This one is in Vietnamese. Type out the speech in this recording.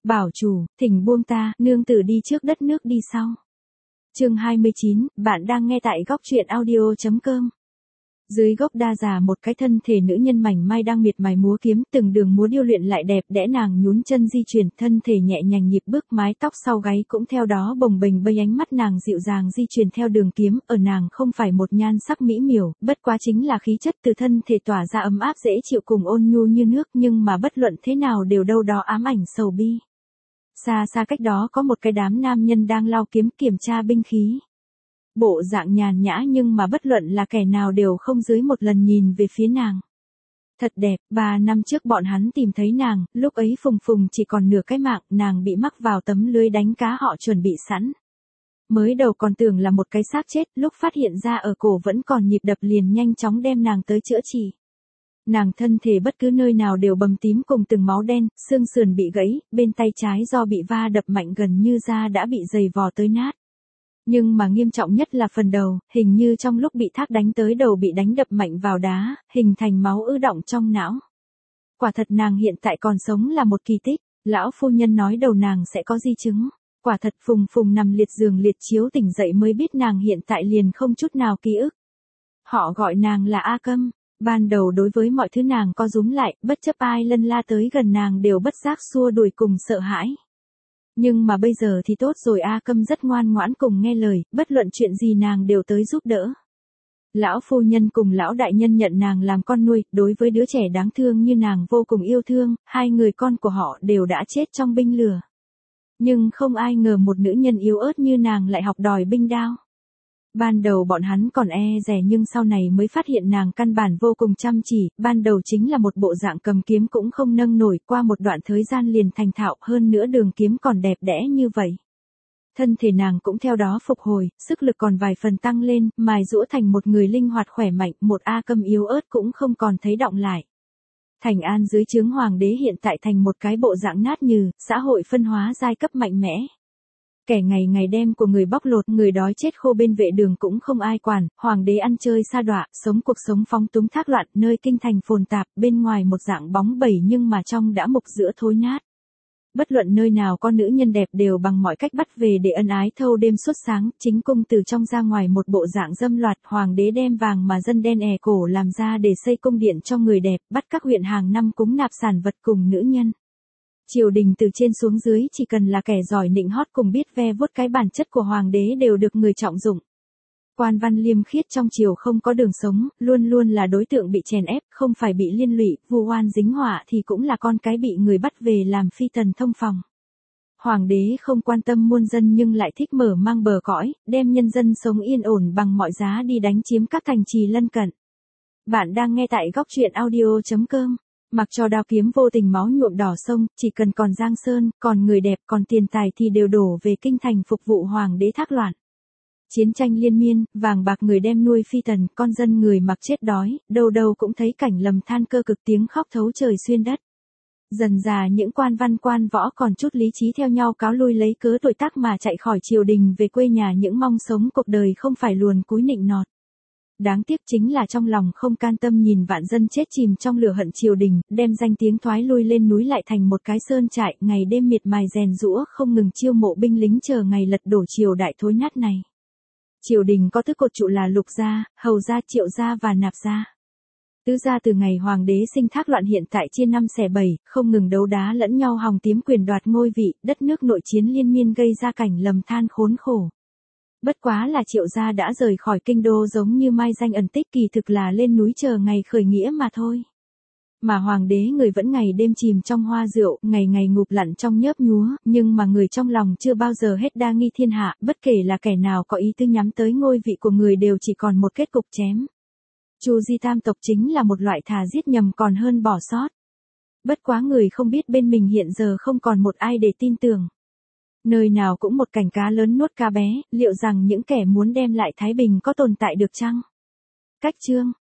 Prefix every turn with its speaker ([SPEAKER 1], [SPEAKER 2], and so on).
[SPEAKER 1] Bảo chủ, thỉnh buông ta, nương tử đi trước đất nước đi sau. Chương 29, bạn đang nghe tại góc truyện audio.com. Dưới gốc đa già một cái thân thể nữ nhân mảnh mai đang miệt mài múa kiếm, từng đường múa điêu luyện lại đẹp đẽ, nàng nhún chân di chuyển, thân thể nhẹ nhàng nhịp bước, mái tóc sau gáy cũng theo đó bồng bềnh bay, ánh mắt nàng dịu dàng di chuyển theo đường kiếm, ở nàng không phải một nhan sắc mỹ miều, bất quá chính là khí chất từ thân thể tỏa ra ấm áp dễ chịu cùng ôn nhu như nước, nhưng mà bất luận thế nào đều đâu đó ám ảnh sầu bi. Xa xa cách đó có một cái đám nam nhân đang lao kiếm kiểm tra binh khí. Bộ dạng nhàn nhã nhưng mà bất luận là kẻ nào đều không dưới một lần nhìn về phía nàng. Thật đẹp, 3 năm trước bọn hắn tìm thấy nàng, lúc ấy Phùng Phùng chỉ còn nửa cái mạng, nàng bị mắc vào tấm lưới đánh cá họ chuẩn bị sẵn. Mới đầu còn tưởng là một cái xác chết, lúc phát hiện ra ở cổ vẫn còn nhịp đập liền nhanh chóng đem nàng tới chữa trị. Nàng thân thể bất cứ nơi nào đều bầm tím cùng từng máu đen, xương sườn bị gãy, bên tay trái do bị va đập mạnh gần như da đã bị dày vò tới nát. Nhưng mà nghiêm trọng nhất là phần đầu, hình như trong lúc bị thác đánh tới đầu bị đánh đập mạnh vào đá, hình thành máu ứ đọng trong não. Quả thật nàng hiện tại còn sống là một kỳ tích, lão phu nhân nói đầu nàng sẽ có di chứng. Quả thật Phùng Phùng nằm liệt giường liệt chiếu tỉnh dậy mới biết nàng hiện tại liền không chút nào ký ức. Họ gọi nàng là A Câm. Ban đầu đối với mọi thứ nàng co rúm lại, bất chấp ai lân la tới gần nàng đều bất giác xua đuổi cùng sợ hãi. Nhưng mà bây giờ thì tốt rồi, A Câm rất ngoan ngoãn cùng nghe lời, bất luận chuyện gì nàng đều tới giúp đỡ. Lão phu nhân cùng lão đại nhân nhận nàng làm con nuôi, đối với đứa trẻ đáng thương như nàng vô cùng yêu thương, 2 người con của họ đều đã chết trong binh lửa. Nhưng không ai ngờ một nữ nhân yếu ớt như nàng lại học đòi binh đao. Ban đầu bọn hắn còn e dè nhưng sau này mới phát hiện nàng căn bản vô cùng chăm chỉ, ban đầu chính là một bộ dạng cầm kiếm cũng không nâng nổi, qua một đoạn thời gian liền thành thạo, hơn nữa đường kiếm còn đẹp đẽ như vậy. Thân thể nàng cũng theo đó phục hồi, sức lực còn vài phần tăng lên, mài giũa thành một người linh hoạt khỏe mạnh, một A Câm yếu ớt cũng không còn thấy động lại. Thành An dưới trướng hoàng đế hiện tại thành một cái bộ dạng nát nhừ, xã hội phân hóa giai cấp mạnh mẽ. Kẻ ngày ngày đem của người bóc lột, người đói chết khô bên vệ đường cũng không ai quản, hoàng đế ăn chơi sa đọa, sống cuộc sống phóng túng thác loạn, nơi kinh thành phồn tạp, bên ngoài một dạng bóng bẩy nhưng mà trong đã mục giữa thối nát. Bất luận nơi nào con nữ nhân đẹp đều bằng mọi cách bắt về để ân ái thâu đêm suốt sáng, chính cung từ trong ra ngoài một bộ dạng dâm loạt, hoàng đế đem vàng mà dân đen è cổ làm ra để xây cung điện cho người đẹp, bắt các huyện hàng năm cúng nạp sản vật cùng nữ nhân. Triều đình từ trên xuống dưới chỉ cần là kẻ giỏi nịnh hót cùng biết ve vuốt cái bản chất của hoàng đế đều được người trọng dụng. Quan văn liêm khiết trong triều không có đường sống, luôn luôn là đối tượng bị chèn ép, không phải bị liên lụy, vu oan dính họa thì cũng là con cái bị người bắt về làm phi tần thông phòng. Hoàng đế không quan tâm muôn dân nhưng lại thích mở mang bờ cõi, đem nhân dân sống yên ổn bằng mọi giá đi đánh chiếm các thành trì lân cận. Bạn đang nghe tại góc truyện audio.com. Mặc cho đao kiếm vô tình máu nhuộm đỏ sông, chỉ cần còn giang sơn, còn người đẹp, còn tiền tài thì đều đổ về kinh thành phục vụ hoàng đế thác loạn. Chiến tranh liên miên, vàng bạc người đem nuôi phi tần, con dân người mặc chết đói, đâu đâu cũng thấy cảnh lầm than cơ cực, tiếng khóc thấu trời xuyên đất. Dần dà những quan văn quan võ còn chút lý trí theo nhau cáo lui lấy cớ tuổi tác mà chạy khỏi triều đình về quê nhà, những mong sống cuộc đời không phải luồn cúi nịnh nọt. Đáng tiếc chính là trong lòng không can tâm nhìn vạn dân chết chìm trong lửa hận triều đình, đem danh tiếng thoái lui lên núi lại thành một cái sơn trại, ngày đêm miệt mài rèn giũa không ngừng chiêu mộ binh lính chờ ngày lật đổ triều đại thối nát này. Triều đình có tứ cột trụ là Lục gia, Hầu gia, Triệu gia và Nạp gia. Tứ gia từ ngày hoàng đế sinh thác loạn hiện tại chia 5 xẻ 7, không ngừng đấu đá lẫn nhau hòng tím quyền đoạt ngôi vị, đất nước nội chiến liên miên gây ra cảnh lầm than khốn khổ. Bất quá là Triệu gia đã rời khỏi kinh đô giống như mai danh ẩn tích, kỳ thực là lên núi chờ ngày khởi nghĩa mà thôi. Mà hoàng đế người vẫn ngày đêm chìm trong hoa rượu, ngày ngày ngụp lặn trong nhớp nhúa, nhưng mà người trong lòng chưa bao giờ hết đa nghi thiên hạ, bất kể là kẻ nào có ý tư nhắm tới ngôi vị của người đều chỉ còn một kết cục chém. Chu di tam tộc chính là một loại thà giết nhầm còn hơn bỏ sót. Bất quá người không biết bên mình hiện giờ không còn một ai để tin tưởng. Nơi nào cũng một cảnh cá lớn nuốt cá bé, liệu rằng những kẻ muốn đem lại thái bình có tồn tại được chăng? Cách chương